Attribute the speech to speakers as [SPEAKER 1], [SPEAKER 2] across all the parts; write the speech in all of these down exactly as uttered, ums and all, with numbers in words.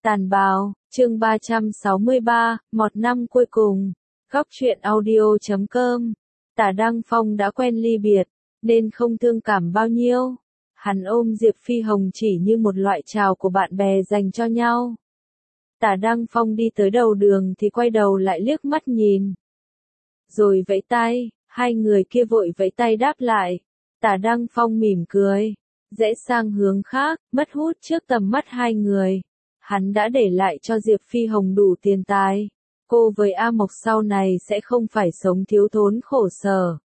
[SPEAKER 1] Tàn bào, chương ba trăm sáu mươi ba, một năm cuối cùng. Góc truyện audio chấm com. Tả Đăng Phong đã quen ly biệt, nên không thương cảm bao nhiêu. Hắn ôm Diệp Phi Hồng chỉ như một loại chào của bạn bè dành cho nhau. Tả Đăng Phong đi tới đầu đường thì quay đầu lại liếc mắt nhìn. Rồi vẫy tay, hai người kia vội vẫy tay đáp lại. Tả Đăng Phong mỉm cười, rẽ sang hướng khác, mất hút trước tầm mắt hai người. Hắn đã để lại cho Diệp Phi Hồng đủ tiền tài. Cô với A Mộc sau này sẽ không phải sống thiếu thốn khổ sở.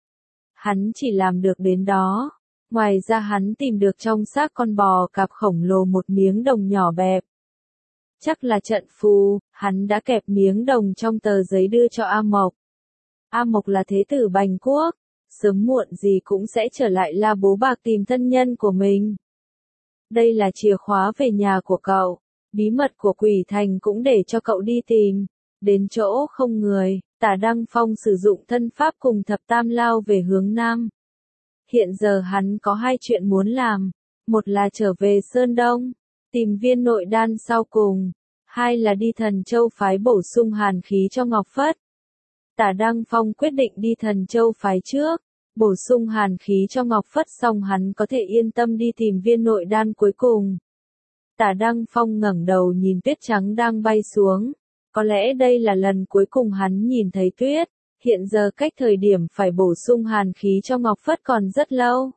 [SPEAKER 1] Hắn chỉ làm được đến đó. Ngoài ra hắn tìm được trong xác con bò cạp khổng lồ một miếng đồng nhỏ bẹp. Chắc là trận phù, hắn đã kẹp miếng đồng trong tờ giấy đưa cho A Mộc. A Mộc là thế tử Bành Quốc, sớm muộn gì cũng sẽ trở lại La Bố Bạc tìm thân nhân của mình. Đây là chìa khóa về nhà của cậu, bí mật của Quỷ Thành cũng để cho cậu đi tìm. Đến chỗ không người, Tả Đăng Phong sử dụng thân pháp cùng thập tam lao về hướng Nam. Hiện giờ hắn có hai chuyện muốn làm, một là trở về Sơn Đông, tìm viên nội đan sau cùng, hai là đi Thần Châu phái bổ sung hàn khí cho Ngọc Phất. Tả Đăng Phong quyết định đi Thần Châu phái trước, bổ sung hàn khí cho Ngọc Phất xong hắn có thể yên tâm đi tìm viên nội đan cuối cùng. Tả Đăng Phong ngẩng đầu nhìn tuyết trắng đang bay xuống. Có lẽ đây là lần cuối cùng hắn nhìn thấy tuyết, hiện giờ cách thời điểm phải bổ sung hàn khí cho Ngọc Phất còn rất lâu.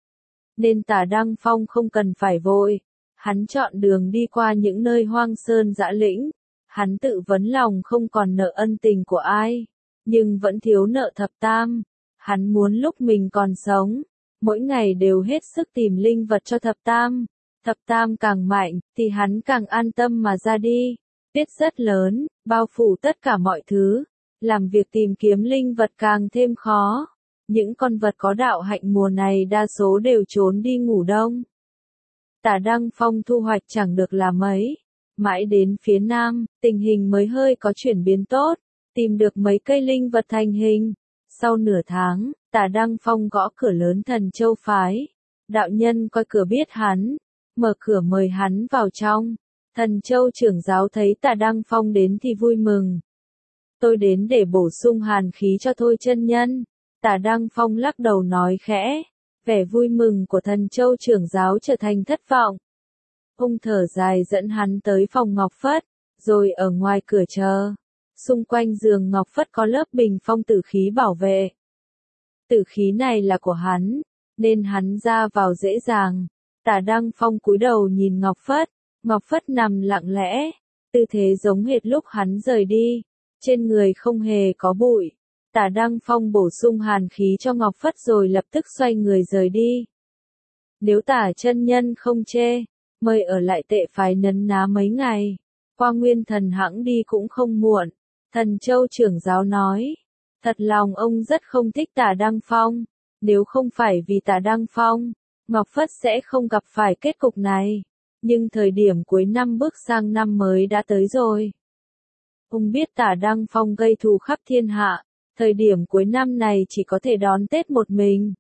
[SPEAKER 1] Nên Tả Đăng Phong không cần phải vội, hắn chọn đường đi qua những nơi hoang sơn dã lĩnh, hắn tự vấn lòng không còn nợ ân tình của ai, nhưng vẫn thiếu nợ thập tam, hắn muốn lúc mình còn sống, mỗi ngày đều hết sức tìm linh vật cho thập tam, thập tam càng mạnh, thì hắn càng an tâm mà ra đi. Tuyết rất lớn, bao phủ tất cả mọi thứ, làm việc tìm kiếm linh vật càng thêm khó. Những con vật có đạo hạnh mùa này đa số đều trốn đi ngủ đông. Tả Đăng Phong thu hoạch chẳng được là mấy. Mãi đến phía Nam, tình hình mới hơi có chuyển biến tốt, tìm được mấy cây linh vật thành hình. Sau nửa tháng, Tả Đăng Phong gõ cửa lớn Thần Châu phái. Đạo nhân coi cửa biết hắn, mở cửa mời hắn vào trong. Thần Châu trưởng giáo thấy Tả Đăng Phong đến thì vui mừng. Tôi đến để bổ sung hàn khí cho Thôi chân nhân. Tả Đăng Phong lắc đầu nói khẽ. Vẻ vui mừng của Thần Châu trưởng giáo trở thành thất vọng. Ông thở dài dẫn hắn tới phòng Ngọc Phất, rồi ở ngoài cửa chờ. Xung quanh giường Ngọc Phất có lớp bình phong tử khí bảo vệ. Tử khí này là của hắn, nên hắn ra vào dễ dàng. Tả Đăng Phong cúi đầu nhìn Ngọc Phất. Ngọc Phất nằm lặng lẽ, tư thế giống hệt lúc hắn rời đi, trên người không hề có bụi. Tả Đăng Phong bổ sung hàn khí cho Ngọc Phất rồi lập tức xoay người rời đi. Nếu Tả chân nhân không chê, mời ở lại Tệ phái nấn ná mấy ngày, qua Nguyên Thần hãng đi cũng không muộn. Thần Châu trưởng giáo nói, thật lòng ông rất không thích Tả Đăng Phong, nếu không phải vì Tả Đăng Phong, Ngọc Phất sẽ không gặp phải kết cục này. Nhưng thời điểm cuối năm bước sang năm mới đã tới rồi. Ông biết Tả Đăng Phong gây thù khắp thiên hạ, thời điểm cuối năm này chỉ có thể đón Tết một mình.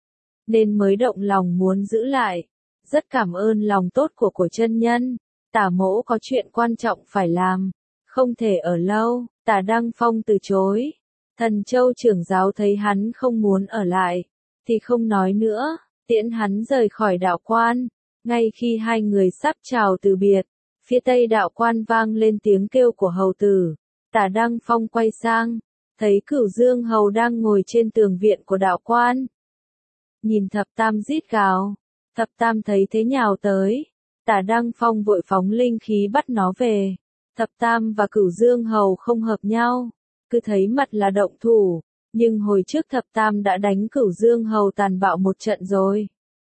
[SPEAKER 1] Nên mới động lòng muốn giữ lại. Rất cảm ơn lòng tốt của cổ chân nhân. Tả mỗ có chuyện quan trọng phải làm. Không thể ở lâu, Tả Đăng Phong từ chối. Thần Châu trưởng giáo thấy hắn không muốn ở lại, thì không nói nữa, tiễn hắn rời khỏi đạo quan. Ngay khi hai người sắp chào từ biệt, phía tây đạo quan vang lên tiếng kêu của hầu tử. Tả Đăng Phong quay sang, thấy Cửu Dương hầu đang ngồi trên tường viện của đạo quan. Nhìn thập tam rít gào, thập tam thấy thế nhào tới. Tả Đăng Phong vội phóng linh khí bắt nó về. Thập tam và Cửu Dương hầu không hợp nhau, cứ thấy mặt là động thủ, nhưng hồi trước thập tam đã đánh Cửu Dương hầu tàn bạo một trận rồi.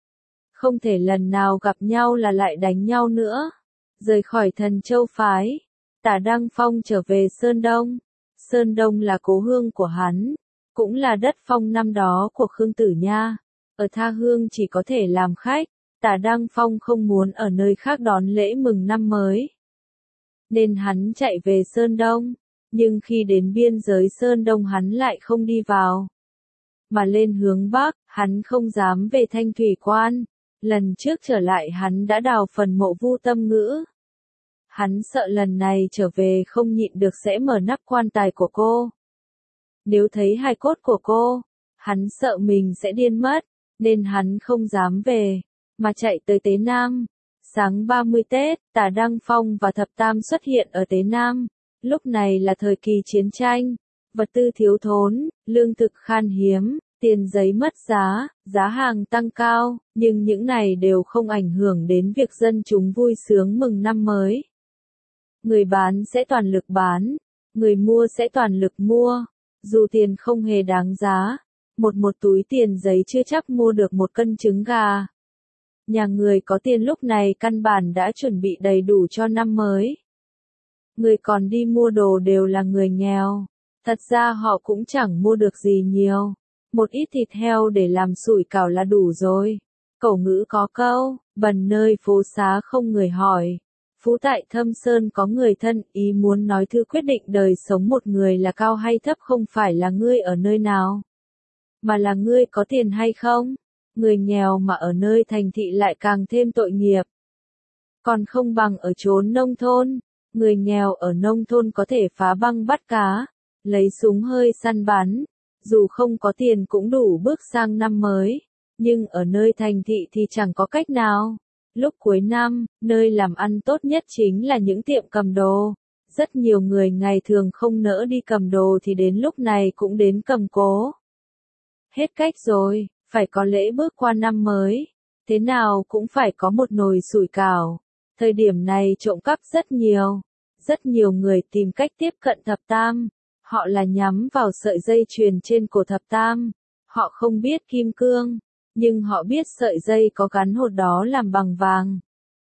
[SPEAKER 1] Không thể lần nào gặp nhau là lại đánh nhau nữa. Rời khỏi Thần Châu phái, Tả Đăng Phong trở về Sơn Đông. Sơn Đông là cố hương của hắn, cũng là đất phong năm đó của Khương Tử Nha. Ở tha hương chỉ có thể làm khách, Tả Đăng Phong không muốn ở nơi khác đón lễ mừng năm mới. Nên hắn chạy về Sơn Đông, nhưng khi đến biên giới Sơn Đông hắn lại không đi vào. Mà lên hướng Bắc, hắn không dám về Thanh Thủy Quan. Lần trước trở lại hắn đã đào phần mộ Vu Tâm Ngữ. Hắn sợ lần này trở về không nhịn được sẽ mở nắp quan tài của cô. Nếu thấy hài cốt của cô, hắn sợ mình sẽ điên mất, nên hắn không dám về, mà chạy tới Tế Nam. Sáng ba mươi Tết, Tả Đăng Phong và Thập Tam xuất hiện ở Tế Nam. Lúc này là thời kỳ chiến tranh, vật tư thiếu thốn, lương thực khan hiếm, tiền giấy mất giá, giá hàng tăng cao, nhưng những này đều không ảnh hưởng đến việc dân chúng vui sướng mừng năm mới. Người bán sẽ toàn lực bán, người mua sẽ toàn lực mua, dù tiền không hề đáng giá, một một túi tiền giấy chưa chắc mua được một cân trứng gà. Nhà người có tiền lúc này căn bản đã chuẩn bị đầy đủ cho năm mới. Người còn đi mua đồ đều là người nghèo, thật ra họ cũng chẳng mua được gì nhiều, một ít thịt heo để làm sủi cảo là đủ rồi. Cổ ngữ có câu, bần nơi phố xá không người hỏi. Phú tại Thâm Sơn có người thân, ý muốn nói thư quyết định đời sống một người là cao hay thấp không phải là ngươi ở nơi nào, mà là ngươi có tiền hay không. Người nghèo mà ở nơi thành thị lại càng thêm tội nghiệp. Còn không bằng ở chốn nông thôn, người nghèo ở nông thôn có thể phá băng bắt cá, lấy súng hơi săn bắn, dù không có tiền cũng đủ bước sang năm mới, nhưng ở nơi thành thị thì chẳng có cách nào. Lúc cuối năm, nơi làm ăn tốt nhất chính là những tiệm cầm đồ. Rất nhiều người ngày thường không nỡ đi cầm đồ thì đến lúc này cũng đến cầm cố. Hết cách rồi, phải có lễ bước qua năm mới. Thế nào cũng phải có một nồi sủi cảo. Thời điểm này trộm cắp rất nhiều. Rất nhiều người tìm cách tiếp cận Thập Tam. Họ là nhắm vào sợi dây chuyền trên cổ Thập Tam. Họ không biết kim cương, nhưng họ biết sợi dây có gắn hột đó làm bằng vàng.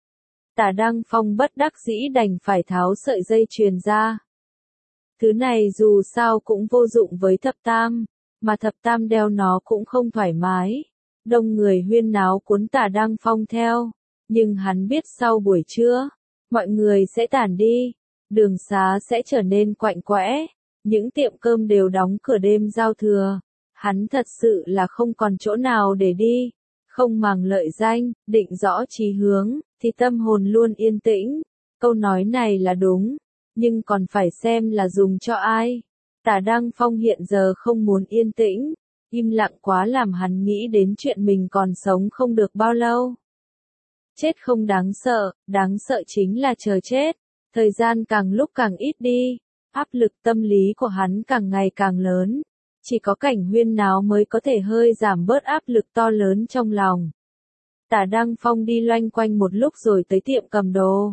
[SPEAKER 1] Tả Đăng Phong bất đắc dĩ đành phải tháo sợi dây chuyền ra. Thứ này dù sao cũng vô dụng với Thập Tam, mà Thập Tam đeo nó cũng không thoải mái. Đông người huyên náo cuốn Tả Đăng Phong theo, nhưng hắn biết sau buổi trưa, mọi người sẽ tản đi, đường xá sẽ trở nên quạnh quẽ, những tiệm cơm đều đóng cửa đêm giao thừa. Hắn thật sự là không còn chỗ nào để đi, không màng lợi danh, định rõ chí hướng, thì tâm hồn luôn yên tĩnh. Câu nói này là đúng, nhưng còn phải xem là dùng cho ai. Tả Đăng Phong hiện giờ không muốn yên tĩnh, im lặng quá làm hắn nghĩ đến chuyện mình còn sống không được bao lâu. Chết không đáng sợ, đáng sợ chính là chờ chết. Thời gian càng lúc càng ít đi, áp lực tâm lý của hắn càng ngày càng lớn. Chỉ có cảnh huyên náo mới có thể hơi giảm bớt áp lực to lớn trong lòng. Tả Đăng Phong đi loanh quanh một lúc rồi tới tiệm cầm đồ.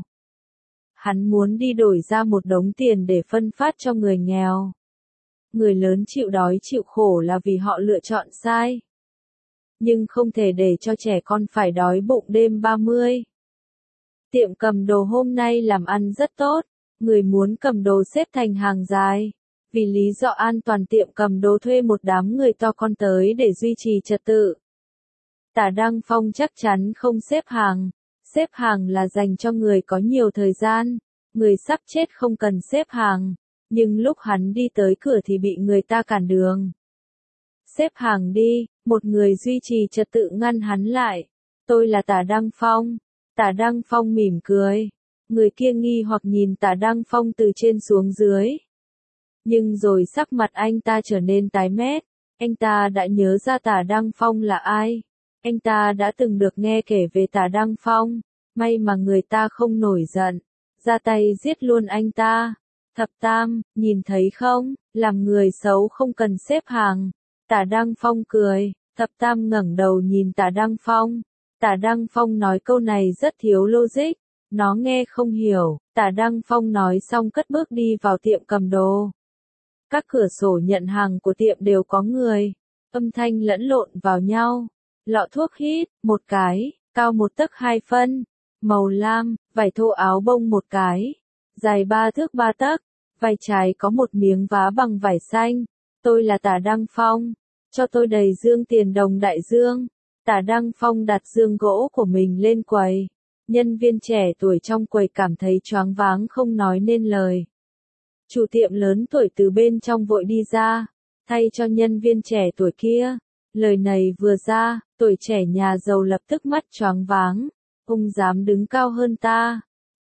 [SPEAKER 1] Hắn muốn đi đổi ra một đống tiền để phân phát cho người nghèo. Người lớn chịu đói chịu khổ là vì họ lựa chọn sai. Nhưng không thể để cho trẻ con phải đói bụng đêm ba mươi. Tiệm cầm đồ hôm nay làm ăn rất tốt, người muốn cầm đồ xếp thành hàng dài. Vì lý do an toàn tiệm cầm đồ thuê một đám người to con tới để duy trì trật tự. Tả Đăng Phong chắc chắn không xếp hàng. Xếp hàng là dành cho người có nhiều thời gian. Người sắp chết không cần xếp hàng. Nhưng lúc hắn đi tới cửa thì bị người ta cản đường. Xếp hàng đi, một người duy trì trật tự ngăn hắn lại. Tôi là Tả Đăng Phong. Tả Đăng Phong mỉm cười. Người kia nghi hoặc nhìn Tả Đăng Phong từ trên xuống dưới. Nhưng rồi sắc mặt anh ta trở nên tái mét, anh ta đã nhớ ra Tả Đăng Phong là ai. Anh ta đã từng được nghe kể về Tả Đăng Phong, may mà người ta không nổi giận, ra tay giết luôn anh ta. Thập Tam, nhìn thấy không, làm người xấu không cần xếp hàng. Tả Đăng Phong cười, Thập Tam ngẩng đầu nhìn Tả Đăng Phong. Tả Đăng Phong nói câu này rất thiếu logic, nó nghe không hiểu. Tả Đăng Phong nói xong cất bước đi vào tiệm cầm đồ. Các cửa sổ nhận hàng của tiệm đều có người, âm thanh lẫn lộn vào nhau. Lọ thuốc hít, một cái, cao một tấc hai phân, màu lam, vải thô áo bông một cái, dài ba thước ba tấc, vai trái có một miếng vá bằng vải xanh. Tôi là Tả Đăng Phong, cho tôi đầy dương tiền đồng đại dương. Tả Đăng Phong đặt dương gỗ của mình lên quầy. Nhân viên trẻ tuổi trong quầy cảm thấy choáng váng không nói nên lời. Chủ tiệm lớn tuổi từ bên trong vội đi ra, thay cho nhân viên trẻ tuổi kia. Lời này vừa ra, tuổi trẻ nhà giàu lập tức mắt choáng váng. Ông dám đứng cao hơn ta.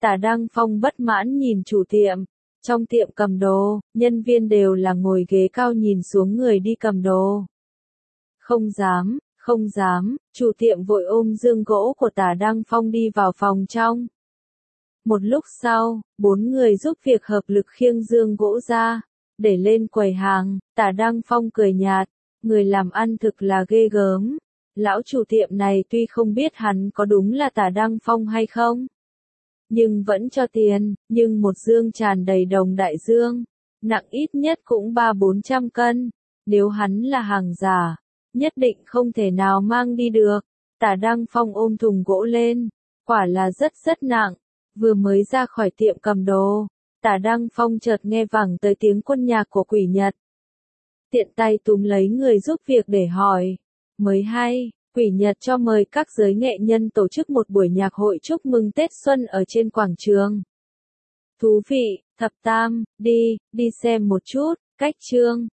[SPEAKER 1] Tả Đăng Phong bất mãn nhìn chủ tiệm. Trong tiệm cầm đồ, nhân viên đều là ngồi ghế cao nhìn xuống người đi cầm đồ. Không dám, không dám, chủ tiệm vội ôm dương gỗ của Tả Đăng Phong đi vào phòng trong. Một lúc sau, bốn người giúp việc hợp lực khiêng dương gỗ ra, để lên quầy hàng. Tả Đăng Phong cười nhạt, người làm ăn thực là ghê gớm. Lão chủ tiệm này tuy không biết hắn có đúng là Tả Đăng Phong hay không, nhưng vẫn cho tiền, nhưng một dương tràn đầy đồng đại dương, nặng ít nhất cũng ba bốn trăm cân. Nếu hắn là hàng giả, nhất định không thể nào mang đi được. Tả Đăng Phong ôm thùng gỗ lên, quả là rất rất nặng. Vừa mới ra khỏi tiệm cầm đồ, Tả Đăng Phong chợt nghe vẳng tới tiếng quân nhạc của Quỷ Nhật. Tiện tay túm lấy người giúp việc để hỏi. Mới hay, Quỷ Nhật cho mời các giới nghệ nhân tổ chức một buổi nhạc hội chúc mừng Tết Xuân ở trên quảng trường. Thú vị, Thập Tam, đi, đi xem một chút. Cách chương